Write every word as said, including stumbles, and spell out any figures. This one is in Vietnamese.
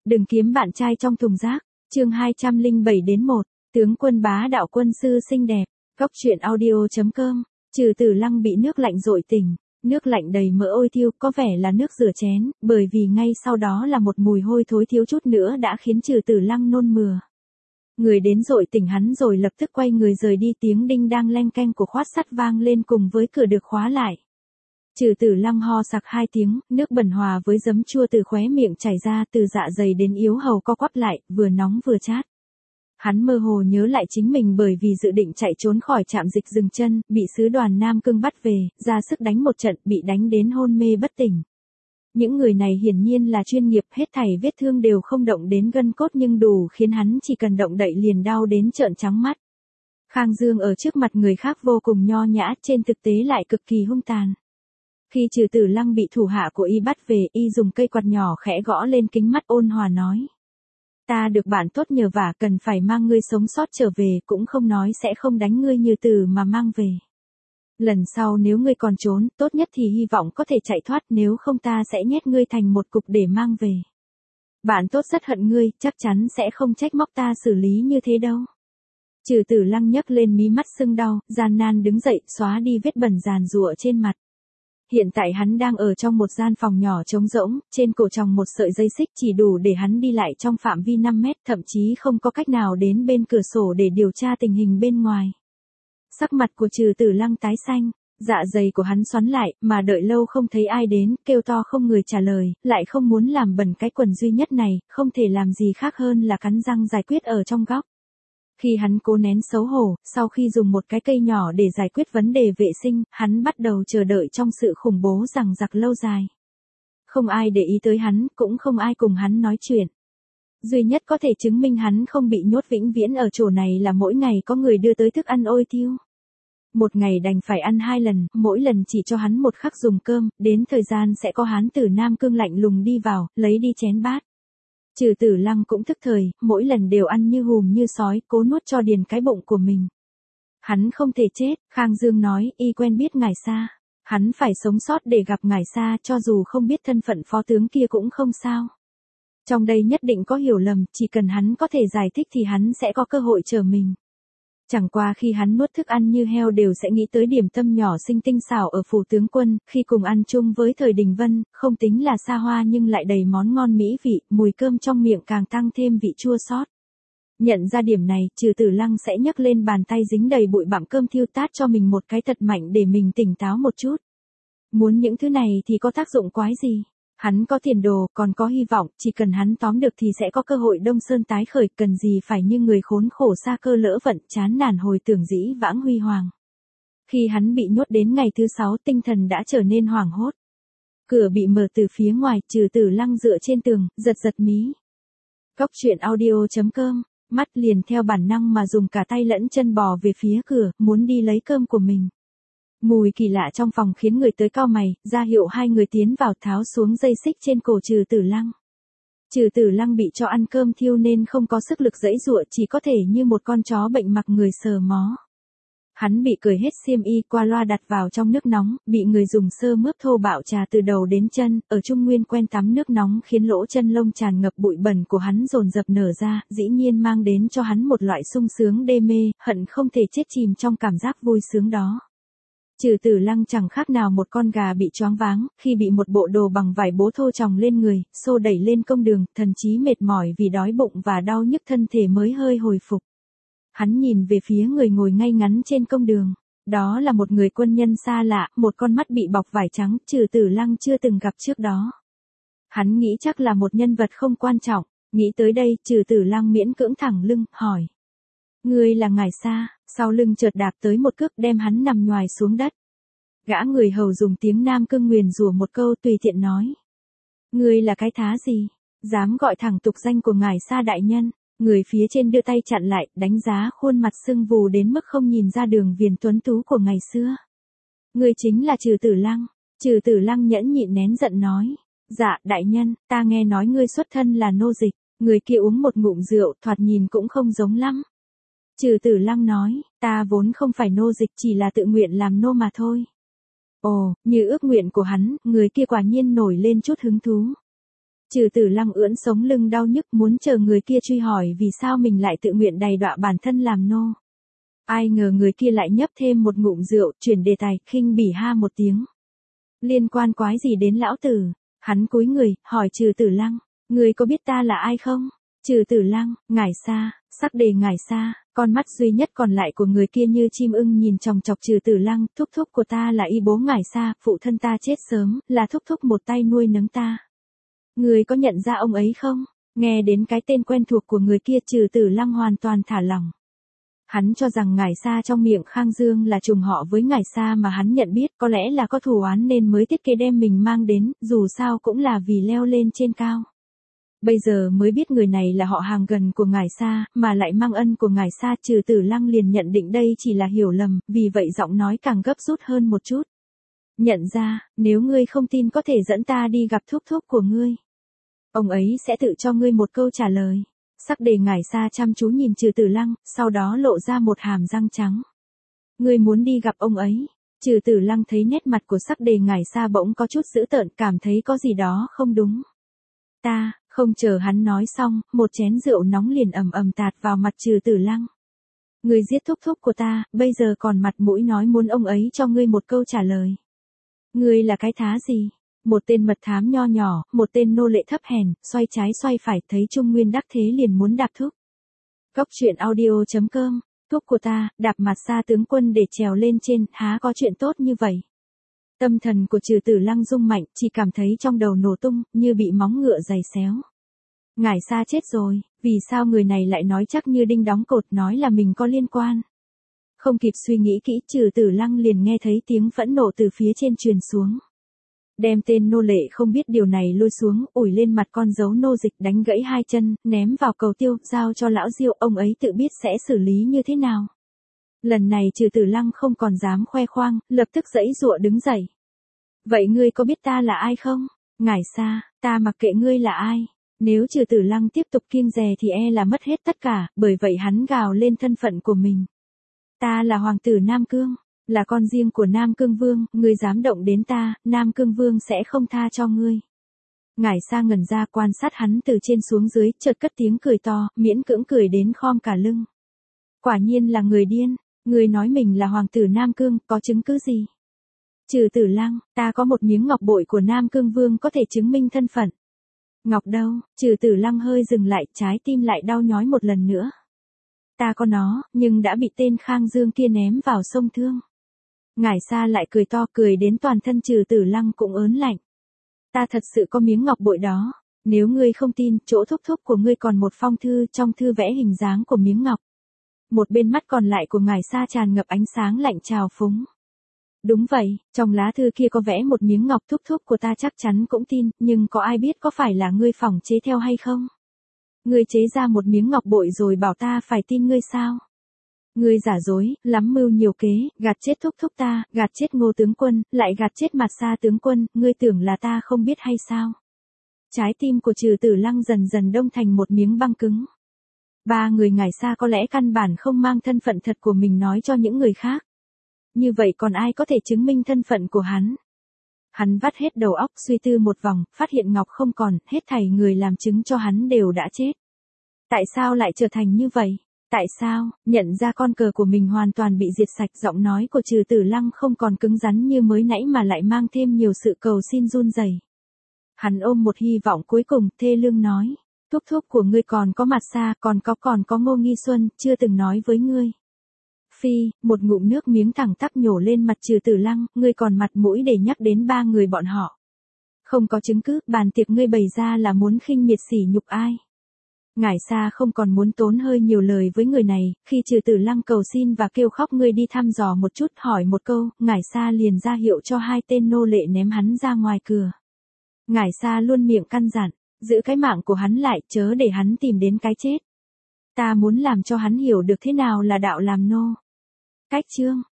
Đừng kiếm bạn trai trong thùng rác. Chương hai trăm lẻ bảy đến một. Tướng quân bá đạo quân sư xinh đẹp. Góc truyện audio chấm com. Trừ Tử Lăng bị nước lạnh dội tỉnh. Nước lạnh đầy mỡ ôi thiêu, có vẻ là nước rửa chén, bởi vì ngay sau đó là một mùi hôi thối thiếu chút nữa đã khiến Trừ Tử Lăng nôn mửa. Người đến dội tỉnh hắn rồi lập tức quay người rời đi, tiếng đinh đang leng keng của khoát sắt vang lên cùng với cửa được khóa lại. Trừ Tử Lăng ho sặc hai tiếng, nước bẩn hòa với giấm chua từ khóe miệng chảy ra, từ dạ dày đến yếu hầu co quắp lại, vừa nóng vừa chát. Hắn mơ hồ nhớ lại chính mình bởi vì dự định chạy trốn khỏi trạm dịch dừng chân, bị sứ đoàn Nam Cương bắt về, ra sức đánh một trận, bị đánh đến hôn mê bất tỉnh. Những người này hiển nhiên là chuyên nghiệp, hết thảy vết thương đều không động đến gân cốt nhưng đủ khiến hắn chỉ cần động đậy liền đau đến trợn trắng mắt. Khang Dương ở trước mặt người khác vô cùng nho nhã, trên thực tế lại cực kỳ hung tàn. Khi Trừ Tử Lăng bị thủ hạ của y bắt về, y dùng cây quạt nhỏ khẽ gõ lên kính mắt ôn hòa nói. Ta được bạn tốt nhờ vả, cần phải mang ngươi sống sót trở về, cũng không nói sẽ không đánh ngươi như từ mà mang về. Lần sau nếu ngươi còn trốn, tốt nhất thì hy vọng có thể chạy thoát, nếu không ta sẽ nhét ngươi thành một cục để mang về. Bạn tốt rất hận ngươi, chắc chắn sẽ không trách móc ta xử lý như thế đâu. Trừ Tử Lăng nhấc lên mí mắt sưng đau, gian nan đứng dậy, xóa đi vết bẩn giàn giụa trên mặt. Hiện tại hắn đang ở trong một gian phòng nhỏ trống rỗng, trên cổ tròng một sợi dây xích chỉ đủ để hắn đi lại trong phạm vi năm mét, thậm chí không có cách nào đến bên cửa sổ để điều tra tình hình bên ngoài. Sắc mặt của Trừ Tử Lăng tái xanh, dạ dày của hắn xoắn lại, mà đợi lâu không thấy ai đến, kêu to không người trả lời, lại không muốn làm bẩn cái quần duy nhất này, không thể làm gì khác hơn là cắn răng giải quyết ở trong góc. Khi hắn cố nén xấu hổ, sau khi dùng một cái cây nhỏ để giải quyết vấn đề vệ sinh, hắn bắt đầu chờ đợi trong sự khủng bố rằng giặc lâu dài. Không ai để ý tới hắn, cũng không ai cùng hắn nói chuyện. Duy nhất có thể chứng minh hắn không bị nhốt vĩnh viễn ở chỗ này là mỗi ngày có người đưa tới thức ăn ôi thiêu. Một ngày đành phải ăn hai lần, mỗi lần chỉ cho hắn một khắc dùng cơm, đến thời gian sẽ có hán tử Nam Cương lạnh lùng đi vào, lấy đi chén bát. Trừ Tử Lăng cũng thức thời, mỗi lần đều ăn như hùm như sói, cố nuốt cho điền cái bụng của mình. Hắn không thể chết, Khang Dương nói, y quen biết Ngải Sa. Hắn phải sống sót để gặp Ngải Sa, cho dù không biết thân phận phó tướng kia cũng không sao. Trong đây nhất định có hiểu lầm, chỉ cần hắn có thể giải thích thì hắn sẽ có cơ hội trở mình. Chẳng qua khi hắn nuốt thức ăn như heo đều sẽ nghĩ tới điểm tâm nhỏ xinh tinh xảo ở phủ tướng quân, khi cùng ăn chung với Thời Đình Vân, không tính là xa hoa nhưng lại đầy món ngon mỹ vị, mùi cơm trong miệng càng tăng thêm vị chua xót. Nhận ra điểm này, Trừ Tử Lăng sẽ nhấc lên bàn tay dính đầy bụi bặm cơm thiêu tát cho mình một cái thật mạnh để mình tỉnh táo một chút. Muốn những thứ này thì có tác dụng quái gì? Hắn có tiền đồ, còn có hy vọng, chỉ cần hắn tóm được thì sẽ có cơ hội Đông Sơn tái khởi, cần gì phải như người khốn khổ xa cơ lỡ vận, chán nản hồi tưởng dĩ vãng huy hoàng. Khi hắn bị nhốt đến ngày thứ sáu, tinh thần đã trở nên hoảng hốt. Cửa bị mở từ phía ngoài, Trừ Tử Lăng dựa trên tường, giật giật mí. Góc truyện audio chấm com, mắt liền theo bản năng mà dùng cả tay lẫn chân bò về phía cửa, muốn đi lấy cơm của mình. Mùi kỳ lạ trong phòng khiến người tới cau mày, ra hiệu hai người tiến vào, tháo xuống dây xích trên cổ Trừ Tử Lăng. Trừ Tử Lăng bị cho ăn cơm thiêu nên không có sức lực giãy giụa, chỉ có thể như một con chó bệnh mặc người sờ mó. Hắn bị cởi hết xiêm y, qua loa đặt vào trong nước nóng, bị người dùng sơ mướp thô bạo trà từ đầu đến chân, ở Trung Nguyên quen tắm nước nóng khiến lỗ chân lông tràn ngập bụi bẩn của hắn dồn dập nở ra, dĩ nhiên mang đến cho hắn một loại sung sướng đê mê, hận không thể chết chìm trong cảm giác vui sướng đó. Trừ Tử Lăng chẳng khác nào một con gà bị choáng váng, khi bị một bộ đồ bằng vải bố thô chồng lên người, xô đẩy lên công đường, thần chí mệt mỏi vì đói bụng và đau nhức thân thể mới hơi hồi phục. Hắn nhìn về phía người ngồi ngay ngắn trên công đường. Đó là một người quân nhân xa lạ, một con mắt bị bọc vải trắng, Trừ Tử Lăng chưa từng gặp trước đó. Hắn nghĩ chắc là một nhân vật không quan trọng, nghĩ tới đây, Trừ Tử Lăng miễn cưỡng thẳng lưng, hỏi. Ngươi là Ngải Sa? Sau lưng chợt đạp tới một cước đem hắn nằm nhoài xuống đất. Gã người hầu dùng tiếng Nam Cương nguyền rủa một câu tùy tiện nói. Ngươi là cái thá gì? Dám gọi thẳng tục danh của Ngải Sa đại nhân. Người phía trên đưa tay chặn lại, đánh giá khuôn mặt sưng vù đến mức không nhìn ra đường viền tuấn tú của ngày xưa. Ngươi chính là Trừ Tử Lăng. Trừ Tử Lăng nhẫn nhịn nén giận nói. Dạ, đại nhân, ta nghe nói ngươi xuất thân là nô dịch. Người kia uống một ngụm rượu, thoạt nhìn cũng không giống lắm. Trừ Tử Lăng nói, ta vốn không phải nô dịch, chỉ là tự nguyện làm nô mà thôi. Ồ, như ước nguyện của hắn, người kia quả nhiên nổi lên chút hứng thú. Trừ Tử Lăng ưỡn sống lưng đau nhức muốn chờ người kia truy hỏi vì sao mình lại tự nguyện đày đọa bản thân làm nô. Ai ngờ người kia lại nhấp thêm một ngụm rượu, chuyển đề tài, khinh bỉ ha một tiếng. Liên quan quái gì đến lão tử? Hắn cúi người, hỏi Trừ Tử Lăng, người có biết ta là ai không? Trừ Tử Lăng, Ngải Sa, sắc đề Ngải Sa, con mắt duy nhất còn lại của người kia như chim ưng nhìn chòng chọc Trừ Tử Lăng, thúc thúc của ta là y bố Ngải Sa, phụ thân ta chết sớm, là thúc thúc một tay nuôi nấng ta. Người có nhận ra ông ấy không? Nghe đến cái tên quen thuộc của người kia Trừ Tử Lăng hoàn toàn thả lỏng. Hắn cho rằng Ngải Sa trong miệng Khang Dương là trùng họ với Ngải Sa mà hắn nhận biết có lẽ là có thù oán nên mới thiết kế đem mình mang đến, dù sao cũng là vì leo lên trên cao. Bây giờ mới biết người này là họ hàng gần của Ngải Sa, mà lại mang ân của Ngải Sa. Trừ Tử Lăng liền nhận định đây chỉ là hiểu lầm, vì vậy giọng nói càng gấp rút hơn một chút. Nhận ra, nếu ngươi không tin có thể dẫn ta đi gặp thúc thúc của ngươi. Ông ấy sẽ tự cho ngươi một câu trả lời. Sắc đề Ngải Sa chăm chú nhìn Trừ Tử Lăng, sau đó lộ ra một hàm răng trắng. Ngươi muốn đi gặp ông ấy. Trừ Tử Lăng thấy nét mặt của sắc đề Ngải Sa bỗng có chút dữ tợn, cảm thấy có gì đó không đúng. Ta, không chờ hắn nói xong, một chén rượu nóng liền ầm ầm tạt vào mặt Trừ Tử Lăng. Ngươi giết thúc thúc của ta, bây giờ còn mặt mũi nói muốn ông ấy cho ngươi một câu trả lời. Ngươi là cái thá gì? Một tên mật thám nho nhỏ, một tên nô lệ thấp hèn, xoay trái xoay phải thấy Trung Nguyên đắc thế liền muốn đạp thúc. Góc truyện audio chấm com, thúc của ta, đạp mặt Sa tướng quân để trèo lên trên, há có chuyện tốt như vậy. Tâm thần của Trừ Tử Lăng rung mạnh, chỉ cảm thấy trong đầu nổ tung, như bị móng ngựa giày xéo. Ngải Sa chết rồi, vì sao người này lại nói chắc như đinh đóng cột nói là mình có liên quan. Không kịp suy nghĩ kỹ Trừ Tử Lăng liền nghe thấy tiếng phẫn nộ từ phía trên truyền xuống. Đem tên nô lệ không biết điều này lôi xuống, ủi lên mặt con dấu nô dịch đánh gãy hai chân, ném vào cầu tiêu, giao cho lão Diêu, ông ấy tự biết sẽ xử lý như thế nào. Lần này Trừ Tử Lăng không còn dám khoe khoang, lập tức giãy giụa đứng dậy. Vậy ngươi có biết ta là ai không? Ngải Sa, ta mặc kệ ngươi là ai. Nếu Trừ Tử Lăng tiếp tục kiêng dè thì e là mất hết tất cả, bởi vậy hắn gào lên thân phận của mình. Ta là hoàng tử Nam Cương, là con riêng của Nam Cương Vương, ngươi dám động đến ta, Nam Cương Vương sẽ không tha cho ngươi. Ngải Sa ngẩn ra quan sát hắn từ trên xuống dưới, chợt cất tiếng cười to, miễn cưỡng cười đến khom cả lưng. Quả nhiên là người điên, ngươi nói mình là hoàng tử Nam Cương, có chứng cứ gì? Trừ Tử Lăng, ta có một miếng ngọc bội của Nam Cương Vương có thể chứng minh thân phận. Ngọc đâu? Trừ Tử Lăng hơi dừng lại, trái tim lại đau nhói một lần nữa. Ta có nó, nhưng đã bị tên Khang Dương kia ném vào sông Thương. Ngải Sa lại cười to, cười đến toàn thân Trừ Tử Lăng cũng ớn lạnh. Ta thật sự có miếng ngọc bội đó. Nếu ngươi không tin, chỗ thúc thúc của ngươi còn một phong thư, trong thư vẽ hình dáng của miếng ngọc. Một bên mắt còn lại của Ngải Sa tràn ngập ánh sáng lạnh trào phúng. Đúng vậy, trong lá thư kia có vẽ một miếng ngọc, thúc thúc của ta chắc chắn cũng tin, nhưng có ai biết có phải là ngươi phỏng chế theo hay không? Ngươi chế ra một miếng ngọc bội rồi bảo ta phải tin ngươi sao? Ngươi giả dối, lắm mưu nhiều kế, gạt chết thúc thúc ta, gạt chết Ngô tướng quân, lại gạt chết mặt Sa tướng quân, ngươi tưởng là ta không biết hay sao? Trái tim của Trừ Tử Lăng dần dần đông thành một miếng băng cứng. Ba người Ngải Sa có lẽ căn bản không mang thân phận thật của mình nói cho những người khác. Như vậy còn ai có thể chứng minh thân phận của hắn? Hắn vắt hết đầu óc suy tư một vòng, phát hiện ngọc không còn, hết thảy người làm chứng cho hắn đều đã chết. Tại sao lại trở thành như vậy? Tại sao, nhận ra con cờ của mình hoàn toàn bị diệt sạch, giọng nói của Trừ Tử Lăng không còn cứng rắn như mới nãy mà lại mang thêm nhiều sự cầu xin run rẩy. Hắn ôm một hy vọng cuối cùng, thê lương nói. Thúc thúc của ngươi còn có mặt Sa, còn có còn có Ngô Nghi Xuân, chưa từng nói với ngươi. Phi, một ngụm nước miếng thẳng tắp nhổ lên mặt Trừ Tử Lăng, ngươi còn mặt mũi để nhắc đến ba người bọn họ. Không có chứng cứ, bàn tiệc ngươi bày ra là muốn khinh miệt sỉ nhục ai. Ngải Sa không còn muốn tốn hơi nhiều lời với người này, khi Trừ Tử Lăng cầu xin và kêu khóc ngươi đi thăm dò một chút, hỏi một câu, Ngải Sa liền ra hiệu cho hai tên nô lệ ném hắn ra ngoài cửa. Ngải Sa luôn miệng căn dặn, giữ cái mạng của hắn lại, chớ để hắn tìm đến cái chết. Ta muốn làm cho hắn hiểu được thế nào là đạo làm nô. Cách chương